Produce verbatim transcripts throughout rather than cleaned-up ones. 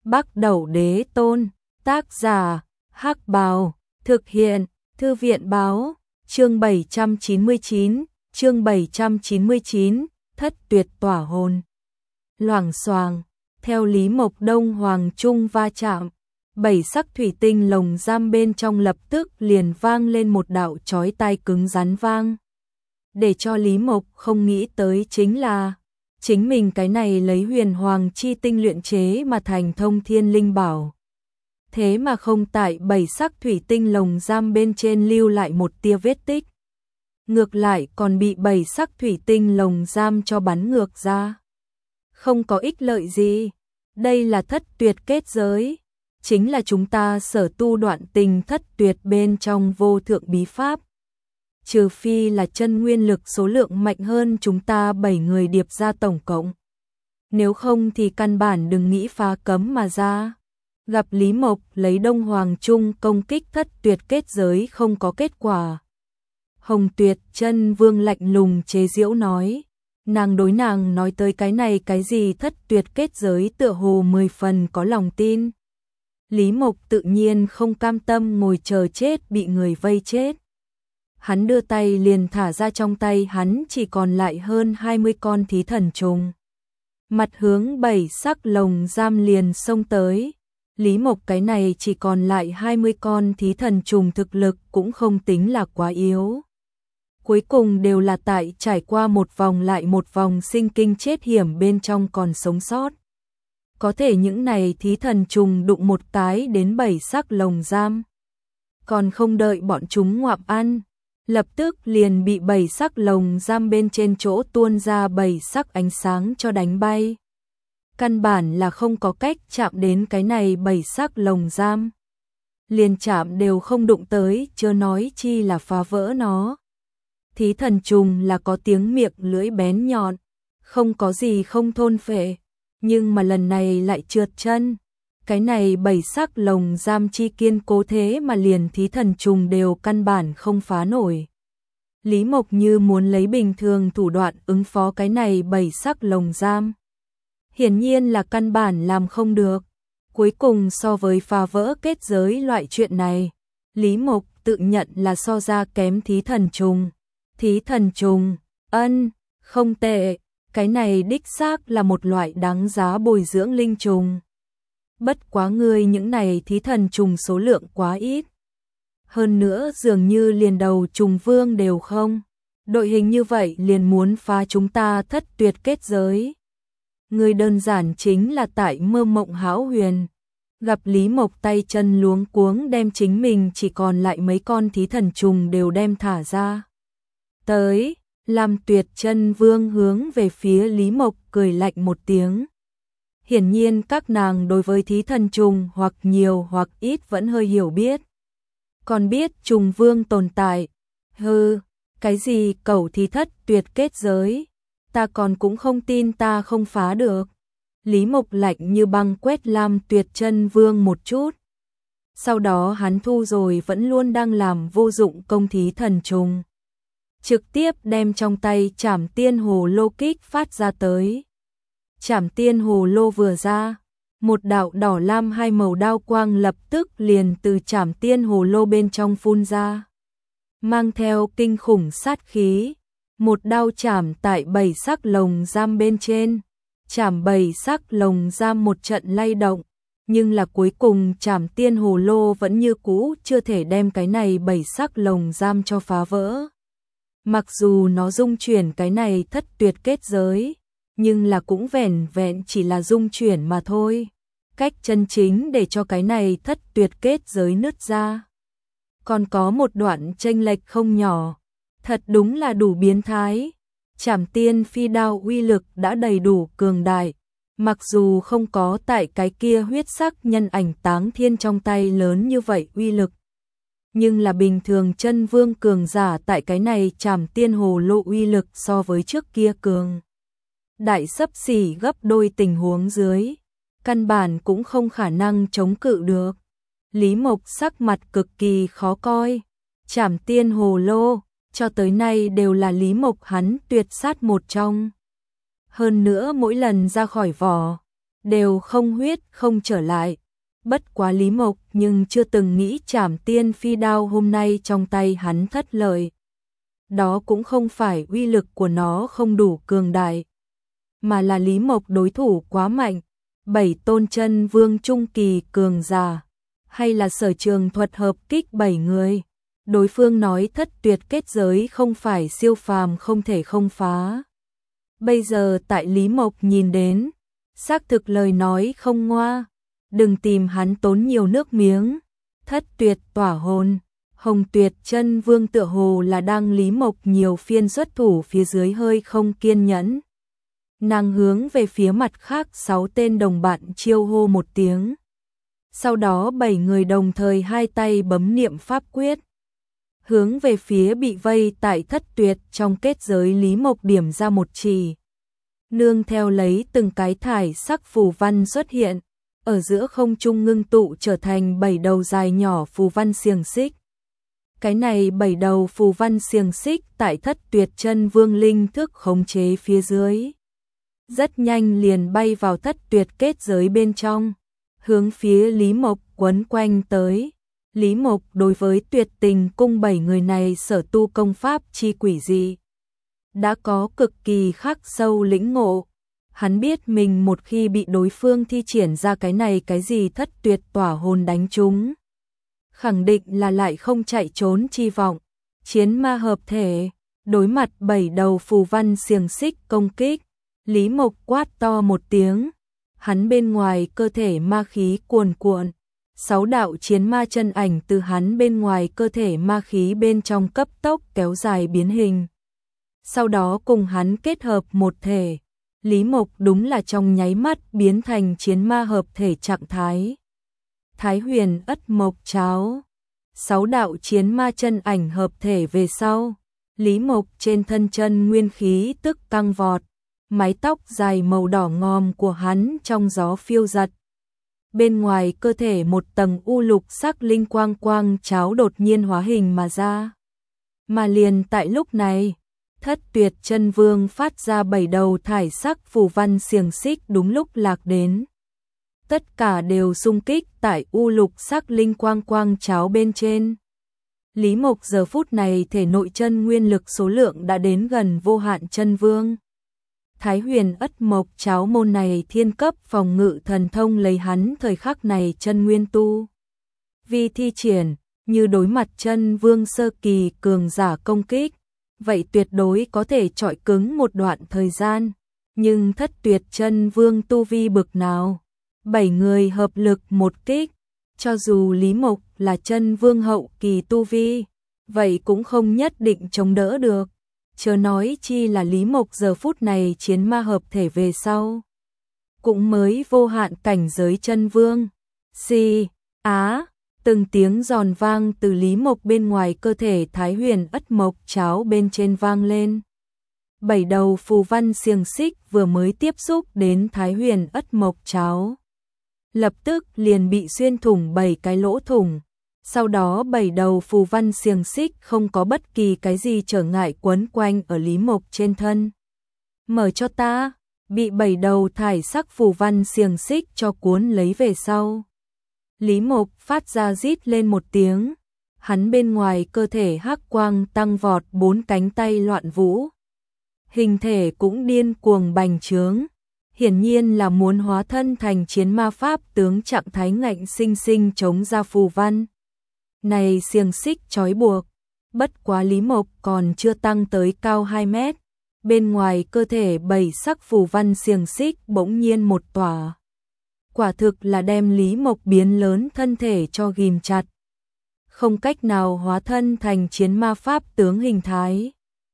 Bắc Đẩu Đế Tôn, tác giả, Hắc Bào, thực hiện, Thư viện Báo, chương bảy trăm chín mươi chín, chương bảy trăm chín mươi chín, thất tuyệt tỏa hồn. Loảng xoàng, theo Lý Mộc Đông Hoàng Trung va chạm, bảy sắc thủy tinh lồng giam bên trong lập tức liền vang lên một đạo chói tai cứng rắn vang. Để cho Lý Mộc không nghĩ tới chính là chính mình cái này lấy huyền hoàng chi tinh luyện chế mà thành thông thiên linh bảo. Thế mà không tại bảy sắc thủy tinh lồng giam bên trên lưu lại một tia vết tích. Ngược lại còn bị bảy sắc thủy tinh lồng giam cho bắn ngược ra. Không có ích lợi gì. Đây là thất tuyệt kết giới. Chính là chúng ta sở tu đoạn tình thất tuyệt bên trong vô thượng bí pháp. Trừ phi là chân nguyên lực số lượng mạnh hơn chúng ta bảy người điệp ra tổng cộng. Nếu không thì căn bản đừng nghĩ phá cấm mà ra. Gặp Lý Mộc lấy Đông Hoàng Trung công kích thất tuyệt kết giới không có kết quả. Hồng Tuyệt Chân Vương lạnh lùng chế giễu nói. Nàng đối nàng nói tới cái này cái gì thất tuyệt kết giới tựa hồ mười phần có lòng tin. Lý Mộc tự nhiên không cam tâm ngồi chờ chết bị người vây chết. Hắn đưa tay liền thả ra trong tay hắn chỉ còn lại hơn hai mươi con thí thần trùng. Mặt hướng bảy sắc lồng giam liền xông tới. Lý Mộc cái này chỉ còn lại hai mươi con thí thần trùng thực lực cũng không tính là quá yếu. Cuối cùng đều là tại trải qua một vòng lại một vòng sinh kinh chết hiểm bên trong còn sống sót. Có thể những này thí thần trùng đụng một cái đến bảy sắc lồng giam. Còn không đợi bọn chúng ngoạm ăn. Lập tức liền bị bảy sắc lồng giam bên trên chỗ tuôn ra bảy sắc ánh sáng cho đánh bay. Căn bản là không có cách chạm đến cái này bảy sắc lồng giam. Liền chạm đều không đụng tới, chưa nói chi là phá vỡ nó. Thí thần trùng là có tiếng miệng lưỡi bén nhọn, không có gì không thôn phệ, nhưng mà lần này lại trượt chân. Cái này bảy sắc lồng giam chi kiên cố thế mà liền thí thần trùng đều căn bản không phá nổi. Lý Mộc như muốn lấy bình thường thủ đoạn ứng phó cái này bảy sắc lồng giam. Hiển nhiên là căn bản làm không được. Cuối cùng so với phá vỡ kết giới loại chuyện này, Lý Mộc tự nhận là so ra kém thí thần trùng. Thí thần trùng, ân, không tệ, cái này đích xác là một loại đáng giá bồi dưỡng linh trùng. Bất quá ngươi những này thí thần trùng số lượng quá ít. Hơn nữa dường như liền đầu trùng vương đều không. Đội hình như vậy liền muốn phá chúng ta thất tuyệt kết giới. Ngươi đơn giản chính là tại mơ mộng hão huyền. Gặp Lý Mộc tay chân luống cuống đem chính mình chỉ còn lại mấy con thí thần trùng đều đem thả ra. Tới, làm Tuyệt Chân Vương hướng về phía Lý Mộc cười lạnh một tiếng. Hiển nhiên các nàng đối với thí thần trùng hoặc nhiều hoặc ít vẫn hơi hiểu biết. Còn biết trùng vương tồn tại. Hừ, cái gì cẩu thí thất tuyệt kết giới. Ta còn cũng không tin ta không phá được. Lý Mộc lạnh như băng quét Lam Tuyệt Chân Vương một chút. Sau đó hắn thu rồi vẫn luôn đang làm vô dụng công thí thần trùng. Trực tiếp đem trong tay Trảm Tiên Hồ Lô kích phát ra tới. Trảm Tiên Hồ Lô vừa ra, một đạo đỏ lam hai màu đao quang lập tức liền từ Trảm Tiên Hồ Lô bên trong phun ra. Mang theo kinh khủng sát khí, một đao chảm tại bảy sắc lồng giam bên trên. Chảm bảy sắc lồng giam một trận lay động, nhưng là cuối cùng Trảm Tiên Hồ Lô vẫn như cũ chưa thể đem cái này bảy sắc lồng giam cho phá vỡ. Mặc dù nó dung chuyển cái này thất tuyệt kết giới, nhưng là cũng vẻn vẹn chỉ là dung chuyển mà thôi. Cách chân chính để cho cái này thất tuyệt kết giới nứt ra. Còn có một đoạn chênh lệch không nhỏ. Thật đúng là đủ biến thái. Trảm Tiên Phi Đao uy lực đã đầy đủ cường đại. Mặc dù không có tại cái kia huyết sắc nhân ảnh Táng Thiên trong tay lớn như vậy uy lực. Nhưng là bình thường chân vương cường giả tại cái này Trảm Tiên Hồ Lô uy lực so với trước kia cường. Đại xấp xỉ gấp đôi tình huống dưới. Căn bản cũng không khả năng chống cự được. Lý Mộc sắc mặt cực kỳ khó coi. Trảm Tiên Hồ Lô, cho tới nay đều là Lý Mộc hắn tuyệt sát một trong. Hơn nữa mỗi lần ra khỏi vỏ, đều không huyết không trở lại. Bất quá Lý Mộc nhưng chưa từng nghĩ Trảm Tiên Phi Đao hôm nay trong tay hắn thất lợi. Đó cũng không phải uy lực của nó không đủ cường đại, mà là Lý Mộc đối thủ quá mạnh, bảy tôn chân vương trung kỳ cường giả, hay là Sở Trường thuật hợp kích bảy người. Đối phương nói thất tuyệt kết giới không phải siêu phàm không thể không phá. Bây giờ tại Lý Mộc nhìn đến, xác thực lời nói không ngoa, đừng tìm hắn tốn nhiều nước miếng. Thất tuyệt tỏa hồn, Hồng Tuyệt chân vương tựa hồ là đang Lý Mộc nhiều phiên xuất thủ phía dưới hơi không kiên nhẫn. Nàng hướng về phía mặt khác sáu tên đồng bạn chiêu hô một tiếng. Sau đó bảy người đồng thời hai tay bấm niệm pháp quyết, hướng về phía bị vây tại thất tuyệt trong kết giới Lý Mộc điểm ra một chỉ. Nương theo lấy từng cái thải sắc phù văn xuất hiện, ở giữa không trung ngưng tụ trở thành bảy đầu dài nhỏ phù văn xiềng xích. Cái này bảy đầu phù văn xiềng xích tại thất tuyệt chân vương linh thức khống chế phía dưới, rất nhanh liền bay vào thất tuyệt kết giới bên trong, hướng phía Lý Mộc quấn quanh tới. Lý Mộc đối với Tuyệt Tình cung bảy người này sở tu công pháp chi quỷ dị đã có cực kỳ khắc sâu lĩnh ngộ. Hắn biết mình một khi bị đối phương thi triển ra cái này cái gì thất tuyệt tỏa hồn đánh trúng, khẳng định là lại không chạy trốn chi vọng. Chiến ma hợp thể, đối mặt bảy đầu phù văn xiềng xích công kích, Lý Mộc quát to một tiếng, hắn bên ngoài cơ thể ma khí cuồn cuộn, sáu đạo chiến ma chân ảnh từ hắn bên ngoài cơ thể ma khí bên trong cấp tốc kéo dài biến hình. Sau đó cùng hắn kết hợp một thể, Lý Mộc đúng là trong nháy mắt biến thành chiến ma hợp thể trạng thái. Thái Huyền Ất Mộc Cháo, sáu đạo chiến ma chân ảnh hợp thể về sau, Lý Mộc trên thân chân nguyên khí tức tăng vọt, mái tóc dài màu đỏ ngòm của hắn trong gió phiêu giật. Bên ngoài cơ thể một tầng u lục sắc linh quang quang cháo đột nhiên hóa hình mà ra. Mà liền tại lúc này, thất tuyệt chân vương phát ra bảy đầu thải sắc phù văn xiềng xích đúng lúc lạc đến. Tất cả đều xung kích tại u lục sắc linh quang quang cháo bên trên. Lý Mộc giờ phút này thể nội chân nguyên lực số lượng đã đến gần vô hạn chân vương. Thái Huyền Ất Mộc Cháo môn này thiên cấp phòng ngự thần thông lấy hắn thời khắc này chân nguyên tu vì thi triển, như đối mặt chân vương sơ kỳ cường giả công kích, vậy tuyệt đối có thể chọi cứng một đoạn thời gian. Nhưng thất tuyệt chân vương tu vi bực nào, bảy người hợp lực một kích, cho dù Lý Mộc là chân vương hậu kỳ tu vi, vậy cũng không nhất định chống đỡ được. Chớ nói chi là Lý Mộc giờ phút này chiến ma hợp thể về sau, cũng mới vô hạn cảnh giới chân vương. Xì, á, từng tiếng giòn vang từ Lý Mộc bên ngoài cơ thể Thái Huyền Ất Mộc Cháo bên trên vang lên. Bảy đầu phù văn xiềng xích vừa mới tiếp xúc đến Thái Huyền Ất Mộc Cháo, lập tức liền bị xuyên thủng bảy cái lỗ thủng. Sau đó bảy đầu phù văn xiềng xích không có bất kỳ cái gì trở ngại quấn quanh ở Lý Mộc trên thân. Mở cho ta, bị bảy đầu thải sắc phù văn xiềng xích cho cuốn lấy về sau. Lý Mộc phát ra rít lên một tiếng, hắn bên ngoài cơ thể hắc quang tăng vọt, bốn cánh tay loạn vũ. Hình thể cũng điên cuồng bành trướng, hiển nhiên là muốn hóa thân thành chiến ma pháp tướng trạng thái ngạnh sinh sinh chống ra phù văn. Này xiềng xích trói buộc, bất quá Lý Mộc còn chưa tăng tới cao hai mét, bên ngoài cơ thể bảy sắc phù văn xiềng xích bỗng nhiên một tỏa. Quả thực là đem Lý Mộc biến lớn thân thể cho ghim chặt, không cách nào hóa thân thành chiến ma pháp tướng hình thái.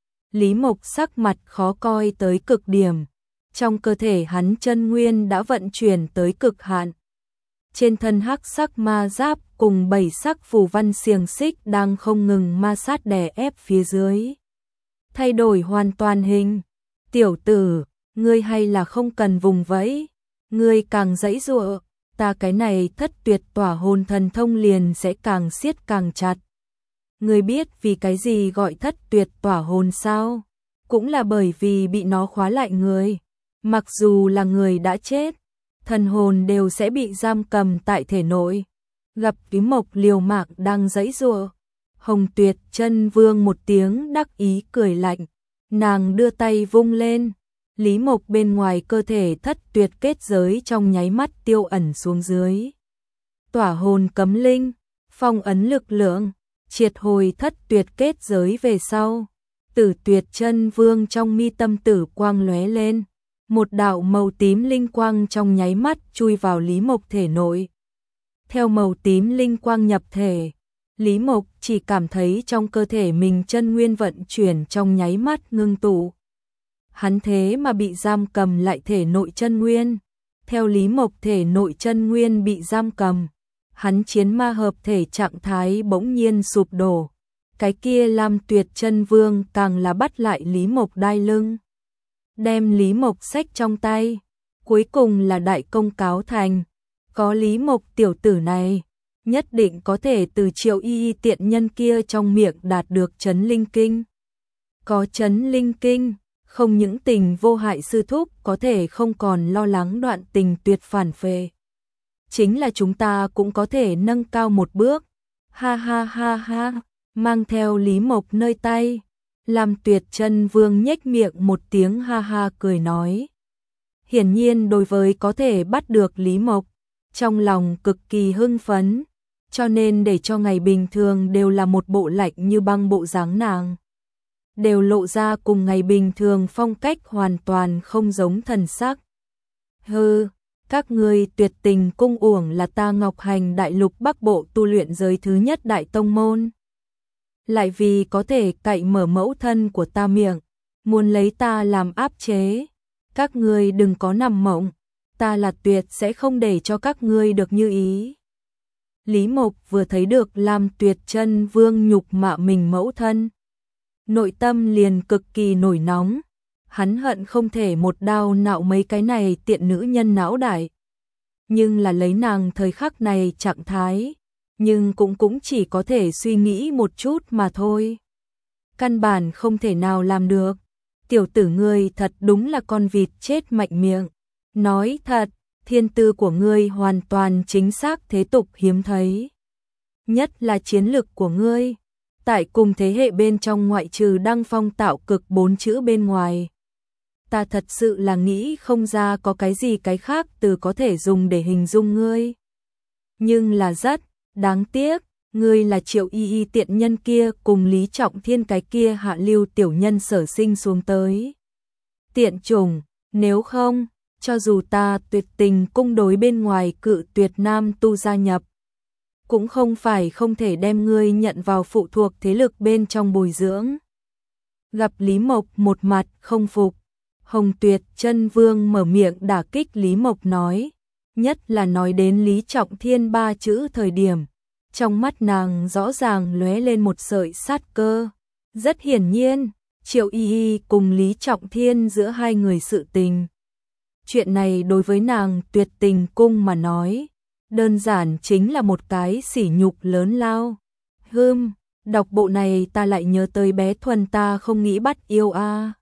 Lý Mộc sắc mặt khó coi tới cực điểm, trong cơ thể hắn chân nguyên đã vận chuyển tới cực hạn. Trên thân hắc sắc ma giáp cùng bảy sắc phù văn xiềng xích đang không ngừng ma sát đè ép phía dưới. Thay đổi hoàn toàn hình. Tiểu tử, ngươi hay là không cần vùng vẫy. Ngươi càng giãy giụa, ta cái này thất tuyệt tỏa hồn thần thông liền sẽ càng siết càng chặt. Ngươi biết vì cái gì gọi thất tuyệt tỏa hồn sao? Cũng là bởi vì bị nó khóa lại người. Mặc dù là người đã chết, thần hồn đều sẽ bị giam cầm tại thể nội. Gặp Lý Mộc liều mạng đang giãy giụa, Hồng Tuyệt Chân Vương một tiếng đắc ý cười lạnh, nàng đưa tay vung lên, Lý Mộc bên ngoài cơ thể thất tuyệt kết giới trong nháy mắt tiêu ẩn xuống dưới. Tỏa hồn cấm linh, phong ấn lực lượng, triệt hồi thất tuyệt kết giới về sau. Tử Tuyệt Chân Vương trong mi tâm tử quang lóe lên, một đạo màu tím linh quang trong nháy mắt chui vào Lý Mộc thể nội. Theo màu tím linh quang nhập thể, Lý Mộc chỉ cảm thấy trong cơ thể mình chân nguyên vận chuyển trong nháy mắt ngưng tụ. Hắn thế mà bị giam cầm lại thể nội chân nguyên. Theo Lý Mộc thể nội chân nguyên bị giam cầm, hắn chiến ma hợp thể trạng thái bỗng nhiên sụp đổ. Cái kia Lam Tuyệt Chân Vương càng là bắt lại Lý Mộc đai lưng, đem Lý Mộc xách trong tay, cuối cùng là đại công cáo thành. Có Lý Mộc tiểu tử này, nhất định có thể từ Triệu Y Y tiện nhân kia trong miệng đạt được Chấn Linh Kinh. Có Chấn Linh Kinh, không những tình vô hại sư thúc có thể không còn lo lắng đoạn tình tuyệt phản phệ. Chính là chúng ta cũng có thể nâng cao một bước. Ha ha ha ha, mang theo Lý Mộc nơi tay, Lam Tuyệt Chân Vương nhếch miệng một tiếng ha ha cười nói. Hiển nhiên đối với có thể bắt được Lý Mộc, trong lòng cực kỳ hưng phấn, cho nên để cho ngày bình thường đều là một bộ lạnh như băng bộ dáng nàng. Đều lộ ra cùng ngày bình thường phong cách hoàn toàn không giống thần sắc. Hừ, các ngươi Tuyệt Tình cung uổng là ta Ngọc Hành đại lục Bắc Bộ tu luyện giới thứ nhất đại tông môn. Lại vì có thể cậy mở mẫu thân của ta miệng, muốn lấy ta làm áp chế. Các ngươi đừng có nằm mộng, ta là tuyệt sẽ không để cho các ngươi được như ý. Lý Mộc vừa thấy được Lam Tuyệt Chân Vương nhục mạ mình mẫu thân, nội tâm liền cực kỳ nổi nóng, hắn hận không thể một đao nạo mấy cái này tiện nữ nhân não đại. Nhưng là lấy nàng thời khắc này trạng thái, nhưng cũng cũng chỉ có thể suy nghĩ một chút mà thôi. Căn bản không thể nào làm được. Tiểu tử ngươi thật đúng là con vịt chết mạnh miệng. Nói thật, thiên tư của ngươi hoàn toàn chính xác thế tục hiếm thấy. Nhất là chiến lực của ngươi, tại cùng thế hệ bên trong ngoại trừ Đăng Phong tạo cực bốn chữ bên ngoài. Ta thật sự là nghĩ không ra có cái gì cái khác từ có thể dùng để hình dung ngươi. Nhưng là rất đáng tiếc, ngươi là Triệu Y Y tiện nhân kia cùng Lý Trọng Thiên cái kia hạ lưu tiểu nhân sở sinh xuống tới. Tiện chủng, nếu không, cho dù ta Tuyệt Tình cung đối bên ngoài cự tuyệt nam tu gia nhập, cũng không phải không thể đem ngươi nhận vào phụ thuộc thế lực bên trong bồi dưỡng. Gặp Lý Mộc một mặt không phục, Hồng Tuyệt Chân Vương mở miệng đả kích Lý Mộc nói, nhất là nói đến Lý Trọng Thiên ba chữ thời điểm, trong mắt nàng rõ ràng lóe lên một sợi sát cơ. Rất hiển nhiên, Triệu Y Y cùng Lý Trọng Thiên giữa hai người sự tình. Chuyện này đối với nàng Tuyệt Tình cung mà nói, đơn giản chính là một cái sỉ nhục lớn lao. Hừm, đọc bộ này ta lại nhớ tới bé Thuần ta không nghĩ bắt yêu a.